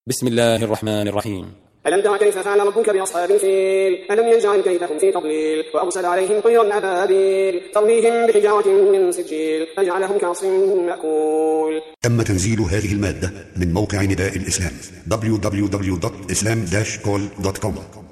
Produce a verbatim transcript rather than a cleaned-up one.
بسم الله الرحمن الرحيم. ألم تر كيف فعل ربك بأصحاب الفيل ألم يجعل كيدهم في تضليل وأرسل عليهم طيرا أبابيل ترميهم بحجارة من سجيل فجعلهم كعصف مأكول. تم تنزيل هذه المادة من موقع نداء الإسلام دبليو دبليو دبليو دوت إسلام داش كول دوت كوم.